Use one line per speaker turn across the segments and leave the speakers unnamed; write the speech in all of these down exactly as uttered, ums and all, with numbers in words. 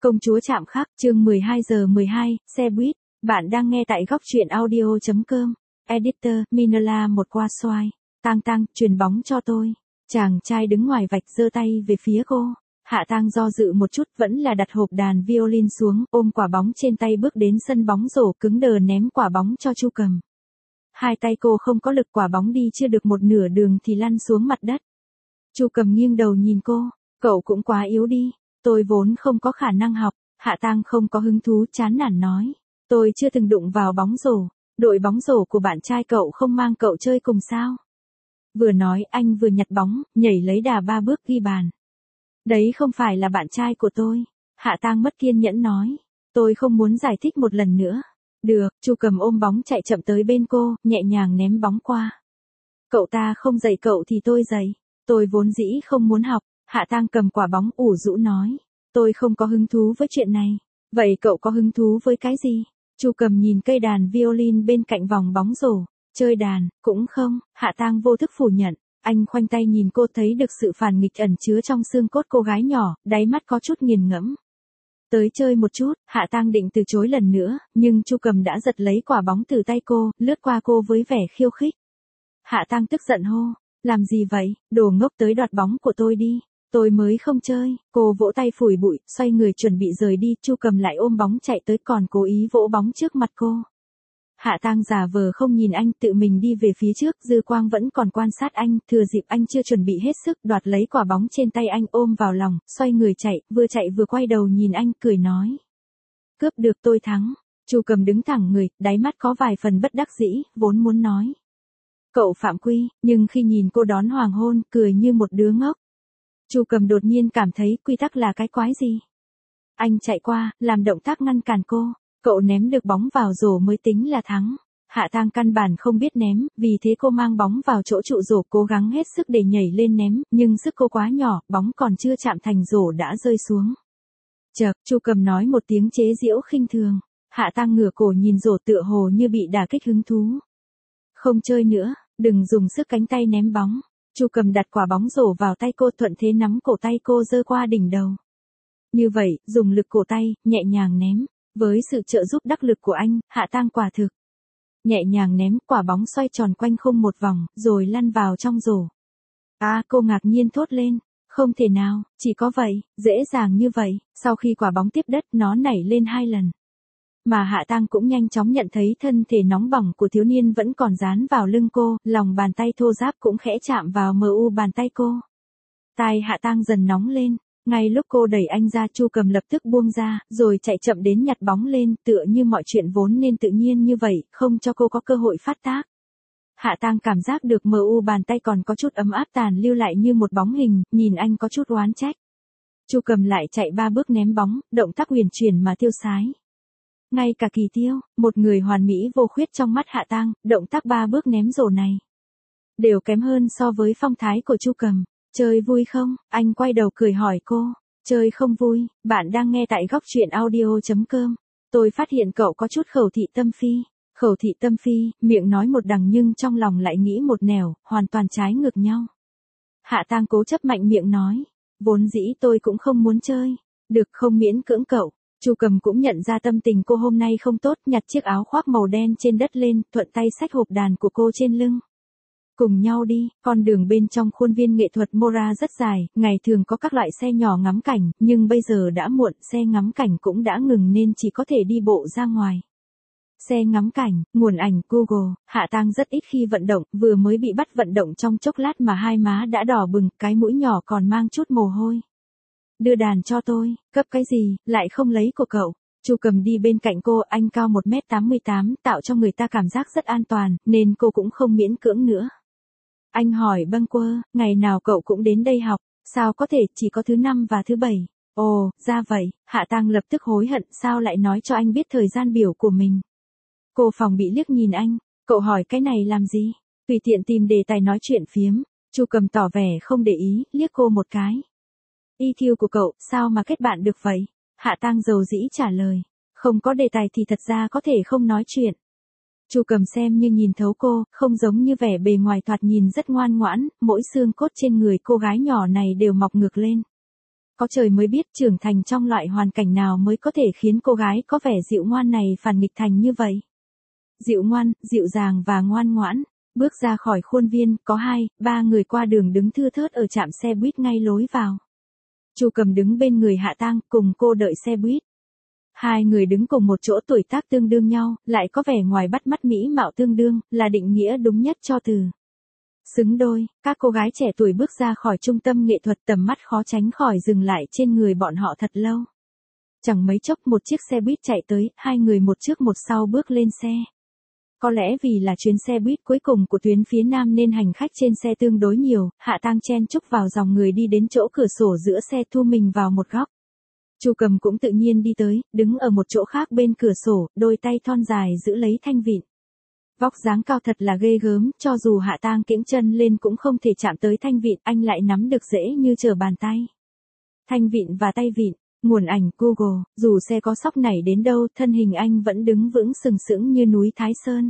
Công chúa chạm khắc, chương mười hai giờ mười hai, xe buýt. Bạn đang nghe tại góc truyện audio chấm com. Editor, Minela một qua xoài. Tang Tang, chuyền bóng cho tôi. Chàng trai đứng ngoài vạch giơ tay về phía cô. Hạ Tang do dự một chút, vẫn là đặt hộp đàn violin xuống, ôm quả bóng trên tay bước đến sân bóng rổ, cứng đờ ném quả bóng cho Chu Cầm. Hai tay cô không có lực, quả bóng đi chưa được một nửa đường thì lăn xuống mặt đất. Chu Cầm nghiêng đầu nhìn cô, cậu cũng quá yếu đi. Tôi vốn không có khả năng học. Hạ Tang không có hứng thú, chán nản nói. Tôi chưa từng đụng vào bóng rổ. Đội bóng rổ của bạn trai cậu không mang cậu chơi cùng sao? Vừa nói anh vừa nhặt bóng, nhảy lấy đà ba bước ghi bàn. Đấy không phải là bạn trai của tôi. Hạ Tang mất kiên nhẫn nói. Tôi không muốn giải thích một lần nữa. Được, Chu Cầm ôm bóng chạy chậm tới bên cô, nhẹ nhàng ném bóng qua. Cậu ta không dạy cậu thì tôi dạy. Tôi vốn dĩ không muốn học. Hạ Tang cầm quả bóng ủ rũ nói. Tôi không có hứng thú với chuyện này. Vậy cậu có hứng thú với cái gì? Chu Cầm nhìn cây đàn violin bên cạnh vòng bóng rổ. Chơi đàn, cũng không. Hạ Tang vô thức phủ nhận. Anh khoanh tay nhìn cô, thấy được sự phản nghịch ẩn chứa trong xương cốt cô gái nhỏ, đáy mắt có chút nghiền ngẫm. Tới chơi một chút. Hạ Tang định từ chối lần nữa, nhưng Chu Cầm đã giật lấy quả bóng từ tay cô, lướt qua cô với vẻ khiêu khích. Hạ Tang tức giận hô. Làm gì vậy, đồ ngốc, tới đoạt bóng của tôi đi. Tôi mới không chơi. Cô vỗ tay phủi bụi, xoay người chuẩn bị rời đi. Chu Cầm lại ôm bóng chạy tới, còn cố ý vỗ bóng trước mặt cô. Hạ Tang giả vờ không nhìn anh, tự mình đi về phía trước, dư quang vẫn còn quan sát anh, thừa dịp anh chưa chuẩn bị hết sức, đoạt lấy quả bóng trên tay anh, ôm vào lòng, xoay người chạy, vừa chạy vừa quay đầu nhìn anh, cười nói. Cướp được, tôi thắng. Chu Cầm đứng thẳng người, đáy mắt có vài phần bất đắc dĩ, vốn muốn nói. Cậu phạm quy, nhưng khi nhìn cô đón hoàng hôn, cười như một đứa ngốc. Chu Cầm đột nhiên cảm thấy quy tắc là cái quái gì. Anh chạy qua, làm động tác ngăn cản cô. Cậu ném được bóng vào rổ mới tính là thắng. Hạ Tang căn bản không biết ném, vì thế cô mang bóng vào chỗ trụ rổ, cố gắng hết sức để nhảy lên ném, nhưng sức cô quá nhỏ, bóng còn chưa chạm thành rổ đã rơi xuống. Chậc, Chu Cầm nói một tiếng chế giễu khinh thường. Hạ Tang ngửa cổ nhìn rổ, tựa hồ như bị đả kích hứng thú. Không chơi nữa, đừng dùng sức cánh tay ném bóng. Chu Cầm đặt quả bóng rổ vào tay cô, thuận thế nắm cổ tay cô giơ qua đỉnh đầu. Như vậy, dùng lực cổ tay, nhẹ nhàng ném. Với sự trợ giúp đắc lực của anh, Hạ Tang quả thực nhẹ nhàng ném, quả bóng xoay tròn quanh khung một vòng, rồi lăn vào trong rổ. À, cô ngạc nhiên thốt lên. Không thể nào, chỉ có vậy, dễ dàng như vậy. Sau khi quả bóng tiếp đất, nó nảy lên hai lần. Mà Hạ Tang cũng nhanh chóng nhận thấy thân thể nóng bỏng của thiếu niên vẫn còn dán vào lưng cô, lòng bàn tay thô ráp cũng khẽ chạm vào mờ u bàn tay cô. Tai Hạ Tang dần nóng lên. Ngay lúc cô đẩy anh ra, Chu Cầm lập tức buông ra, rồi chạy chậm đến nhặt bóng lên, tựa như mọi chuyện vốn nên tự nhiên như vậy, không cho cô có cơ hội phát tác. Hạ Tang cảm giác được mờ u bàn tay còn có chút ấm áp tàn lưu lại như một bóng hình, nhìn anh có chút oán trách. Chu Cầm lại chạy ba bước ném bóng, động tác huyền chuyển mà tiêu sái. Ngay cả Kỳ Tiêu, một người hoàn mỹ vô khuyết trong mắt Hạ Tang, động tác ba bước ném rổ này đều kém hơn so với phong thái của Chu Cầm. Chơi vui không? Anh quay đầu cười hỏi cô. Chơi không vui. Bạn đang nghe tại góc truyện audio chấm com. Tôi phát hiện cậu có chút khẩu thị tâm phi. Khẩu thị tâm phi, miệng nói một đằng nhưng trong lòng lại nghĩ một nẻo, hoàn toàn trái ngược nhau. Hạ Tang cố chấp mạnh miệng nói. Vốn dĩ tôi cũng không muốn chơi. Được, không miễn cưỡng cậu. Chu Cầm cũng nhận ra tâm tình cô hôm nay không tốt, nhặt chiếc áo khoác màu đen trên đất lên, thuận tay xách hộp đàn của cô trên lưng. Cùng nhau đi. Con đường bên trong khuôn viên nghệ thuật Mora rất dài, ngày thường có các loại xe nhỏ ngắm cảnh, nhưng bây giờ đã muộn, xe ngắm cảnh cũng đã ngừng nên chỉ có thể đi bộ ra ngoài. Xe ngắm cảnh, nguồn ảnh Google. Hạ Tang rất ít khi vận động, vừa mới bị bắt vận động trong chốc lát mà hai má đã đỏ bừng, cái mũi nhỏ còn mang chút mồ hôi. Đưa đàn cho tôi. Cấp cái gì, lại không lấy của cậu. Chu Cầm đi bên cạnh cô, anh cao một mét tám mươi tám, tạo cho người ta cảm giác rất an toàn, nên cô cũng không miễn cưỡng nữa. Anh hỏi bâng quơ, ngày nào cậu cũng đến đây học, sao có thể chỉ có thứ năm và thứ bảy? Ồ, ra vậy. Hạ Tang lập tức hối hận, sao lại nói cho anh biết thời gian biểu của mình. Cô phòng bị liếc nhìn anh, cậu hỏi cái này làm gì? Tùy tiện tìm đề tài nói chuyện phiếm. Chu Cầm tỏ vẻ không để ý, liếc cô một cái. i kiu của cậu, sao mà kết bạn được vậy? Hạ Tang dầu dĩ trả lời. Không có đề tài thì thật ra có thể không nói chuyện. Chu Cầm xem như nhìn thấu cô, không giống như vẻ bề ngoài thoạt nhìn rất ngoan ngoãn, mỗi xương cốt trên người cô gái nhỏ này đều mọc ngược lên. Có trời mới biết trưởng thành trong loại hoàn cảnh nào mới có thể khiến cô gái có vẻ dịu ngoan này phản nghịch thành như vậy. Dịu ngoan, dịu dàng và ngoan ngoãn. Bước ra khỏi khuôn viên, có hai, ba người qua đường đứng thưa thớt ở trạm xe buýt ngay lối vào. Chu Cầm đứng bên người Hạ Tang, cùng cô đợi xe buýt. Hai người đứng cùng một chỗ, tuổi tác tương đương nhau, lại có vẻ ngoài bắt mắt mỹ mạo tương đương, là định nghĩa đúng nhất cho từ xứng đôi. Các cô gái trẻ tuổi bước ra khỏi trung tâm nghệ thuật, tầm mắt khó tránh khỏi dừng lại trên người bọn họ thật lâu. Chẳng mấy chốc một chiếc xe buýt chạy tới, hai người một trước một sau bước lên xe. Có lẽ vì là chuyến xe buýt cuối cùng của tuyến phía Nam nên hành khách trên xe tương đối nhiều, Hạ Tang chen chúc vào dòng người đi đến chỗ cửa sổ giữa xe, thu mình vào một góc. Chu Cầm cũng tự nhiên đi tới, đứng ở một chỗ khác bên cửa sổ, đôi tay thon dài giữ lấy thanh vịn. Vóc dáng cao thật là ghê gớm, cho dù Hạ Tang kiễng chân lên cũng không thể chạm tới thanh vịn, anh lại nắm được dễ như trở bàn tay. Thanh vịn và tay vịn, nguồn ảnh Google, dù xe có sóc nảy đến đâu, thân hình anh vẫn đứng vững sừng sững như núi Thái Sơn.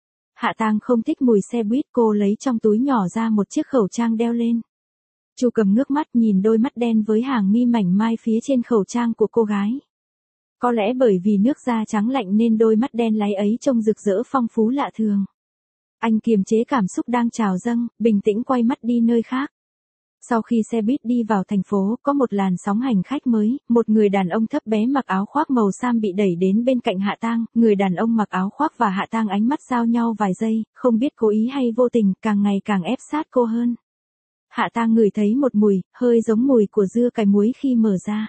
Hạ Tang không thích mùi xe buýt, cô lấy trong túi nhỏ ra một chiếc khẩu trang đeo lên. Chu Cầm ngước mắt nhìn đôi mắt đen với hàng mi mảnh mai phía trên khẩu trang của cô gái. Có lẽ bởi vì nước da trắng lạnh nên đôi mắt đen láy ấy trông rực rỡ phong phú lạ thường. Anh kiềm chế cảm xúc đang trào dâng, bình tĩnh quay mắt đi nơi khác. Sau khi xe buýt đi vào thành phố, có một làn sóng hành khách mới, một người đàn ông thấp bé mặc áo khoác màu sam bị đẩy đến bên cạnh Hạ Tang, người đàn ông mặc áo khoác và Hạ Tang ánh mắt giao nhau vài giây, không biết cố ý hay vô tình, càng ngày càng ép sát cô hơn. Hạ Tang ngửi thấy một mùi, hơi giống mùi của dưa cải muối khi mở ra.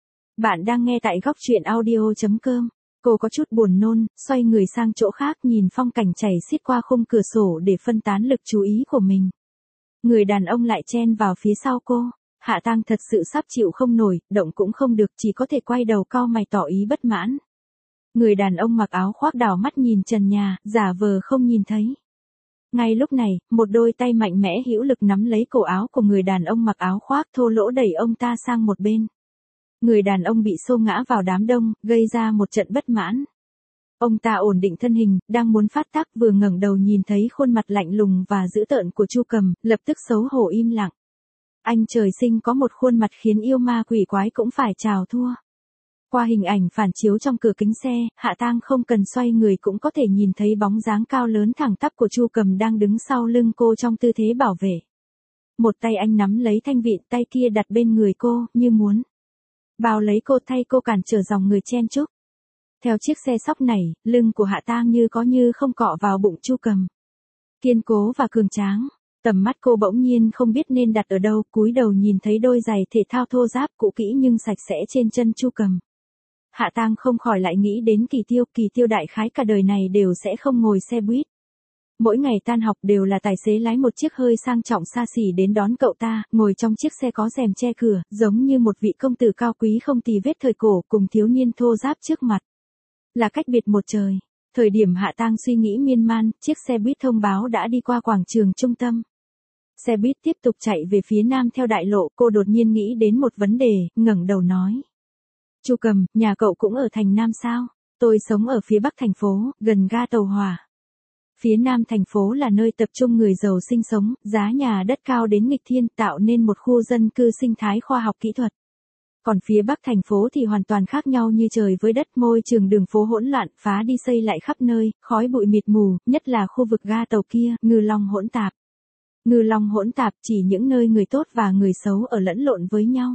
Bạn đang nghe tại góc truyện audio chấm com. Cô có chút buồn nôn, xoay người sang chỗ khác nhìn phong cảnh chảy xiết qua khung cửa sổ để phân tán lực chú ý của mình. Người đàn ông lại chen vào phía sau cô. Hạ Tang thật sự sắp chịu không nổi, động cũng không được, chỉ có thể quay đầu cau mày tỏ ý bất mãn. Người đàn ông mặc áo khoác đảo mắt nhìn trần nhà, giả vờ không nhìn thấy. Ngay lúc này, một đôi tay mạnh mẽ hữu lực nắm lấy cổ áo của người đàn ông mặc áo khoác, thô lỗ đẩy ông ta sang một bên. Người đàn ông bị xô ngã vào đám đông, gây ra một trận bất mãn. Ông ta ổn định thân hình, đang muốn phát tác, vừa ngẩng đầu nhìn thấy khuôn mặt lạnh lùng và dữ tợn của Chu Cầm, lập tức xấu hổ im lặng. Anh trời sinh có một khuôn mặt khiến yêu ma quỷ quái cũng phải chào thua. Qua hình ảnh phản chiếu trong cửa kính xe, Hạ Tang không cần xoay người cũng có thể nhìn thấy bóng dáng cao lớn thẳng tắp của Chu Cầm đang đứng sau lưng cô trong tư thế bảo vệ. Một tay anh nắm lấy thanh vịn, tay kia đặt bên người cô, như muốn bao lấy cô, thay cô cản trở dòng người chen chúc. Theo chiếc xe sóc này, lưng của Hạ Tang như có như không cọ vào bụng Chu Cầm. Kiên cố và cường tráng. Tầm mắt cô bỗng nhiên không biết nên đặt ở đâu, cúi đầu nhìn thấy đôi giày thể thao thô ráp cũ kỹ nhưng sạch sẽ trên chân Chu Cầm. Hạ Tang không khỏi lại nghĩ đến Kỳ Tiêu, Kỳ Tiêu đại khái cả đời này đều sẽ không ngồi xe buýt. Mỗi ngày tan học đều là tài xế lái một chiếc hơi sang trọng xa xỉ đến đón cậu ta, ngồi trong chiếc xe có rèm che cửa, giống như một vị công tử cao quý không tì vết thời cổ cùng thiếu niên thô ráp trước mặt. Là cách biệt một trời. Thời điểm Hạ Tang suy nghĩ miên man, chiếc xe buýt thông báo đã đi qua quảng trường trung tâm. Xe buýt tiếp tục chạy về phía nam theo đại lộ, cô đột nhiên nghĩ đến một vấn đề, ngẩng đầu nói. Chu Cầm, nhà cậu cũng ở thành Nam sao? Tôi sống ở phía bắc thành phố, gần ga tàu hỏa. Phía nam thành phố là nơi tập trung người giàu sinh sống, giá nhà đất cao đến nghịch thiên, tạo nên một khu dân cư sinh thái khoa học kỹ thuật. Còn phía bắc thành phố thì hoàn toàn khác nhau như trời với đất, môi trường đường phố hỗn loạn, phá đi xây lại khắp nơi, khói bụi mịt mù, nhất là khu vực ga tàu kia, ngư long hỗn tạp. Ngư long hỗn tạp chỉ những nơi người tốt và người xấu ở lẫn lộn với nhau.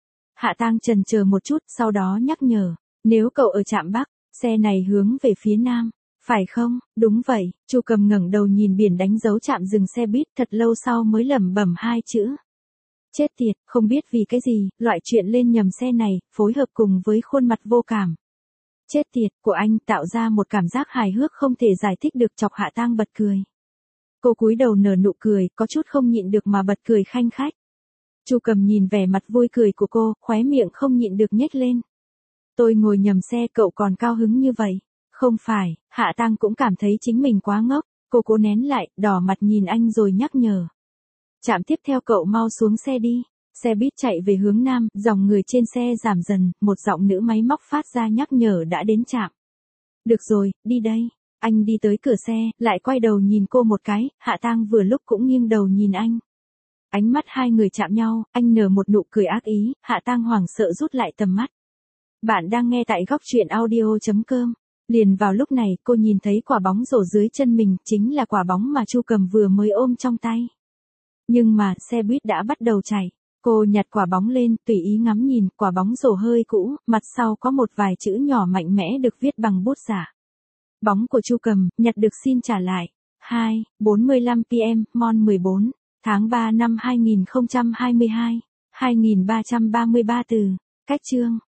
Hạ Tang chần chờ một chút, sau đó nhắc nhở, nếu cậu ở trạm Bắc, xe này hướng về phía Nam, phải không? Đúng vậy. Chu Cầm ngẩng đầu nhìn biển đánh dấu trạm dừng xe buýt, thật lâu sau mới lẩm bẩm hai chữ. Chết tiệt, không biết vì cái gì, loại chuyện lên nhầm xe này, phối hợp cùng với khuôn mặt vô cảm. Chết tiệt, của anh tạo ra một cảm giác hài hước không thể giải thích được, chọc Hạ Tang bật cười. Cô cúi đầu nở nụ cười, có chút không nhịn được mà bật cười khanh khách. Chu Cầm nhìn vẻ mặt vui cười của cô, khóe miệng không nhịn được nhếch lên. Tôi ngồi nhầm xe, cậu còn cao hứng như vậy. Không phải, Hạ Tang cũng cảm thấy chính mình quá ngốc, cô cố nén lại, đỏ mặt nhìn anh rồi nhắc nhở. Trạm tiếp theo cậu mau xuống xe đi. Xe buýt chạy về hướng nam, dòng người trên xe giảm dần, một giọng nữ máy móc phát ra nhắc nhở đã đến trạm. Được rồi, đi đây. Anh đi tới cửa xe, lại quay đầu nhìn cô một cái, Hạ Tang vừa lúc cũng nghiêng đầu nhìn anh. Ánh mắt hai người chạm nhau, anh nở một nụ cười ác ý, Hạ Tang hoảng sợ rút lại tầm mắt. Bạn đang nghe tại góc truyện audio.com. Liền vào lúc này, cô nhìn thấy quả bóng rổ dưới chân mình, chính là quả bóng mà Chu Cầm vừa mới ôm trong tay. Nhưng mà, xe buýt đã bắt đầu chạy. Cô nhặt quả bóng lên, tùy ý ngắm nhìn, quả bóng rổ hơi cũ, mặt sau có một vài chữ nhỏ mạnh mẽ được viết bằng bút giả. Bóng của Chu Cầm, nhặt được xin trả lại. hai, bốn mươi lăm p m, Mon mười bốn, tháng ba năm hai nghìn không trăm hai mươi hai, hai nghìn ba trăm ba mươi ba từ. Cách chương.